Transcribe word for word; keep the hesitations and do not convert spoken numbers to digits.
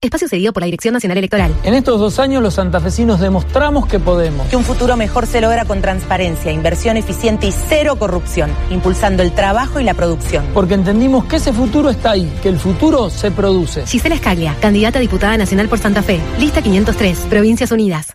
Espacio cedido por la Dirección Nacional Electoral. En estos dos años los santafesinos demostramos que podemos. Que un futuro mejor se logra con transparencia, inversión eficiente y cero corrupción, impulsando el trabajo y la producción. Porque entendimos que ese futuro está ahí, que el futuro se produce. Gisela Scaglia, candidata a diputada nacional por Santa Fe. Lista quinientos tres, Provincias Unidas.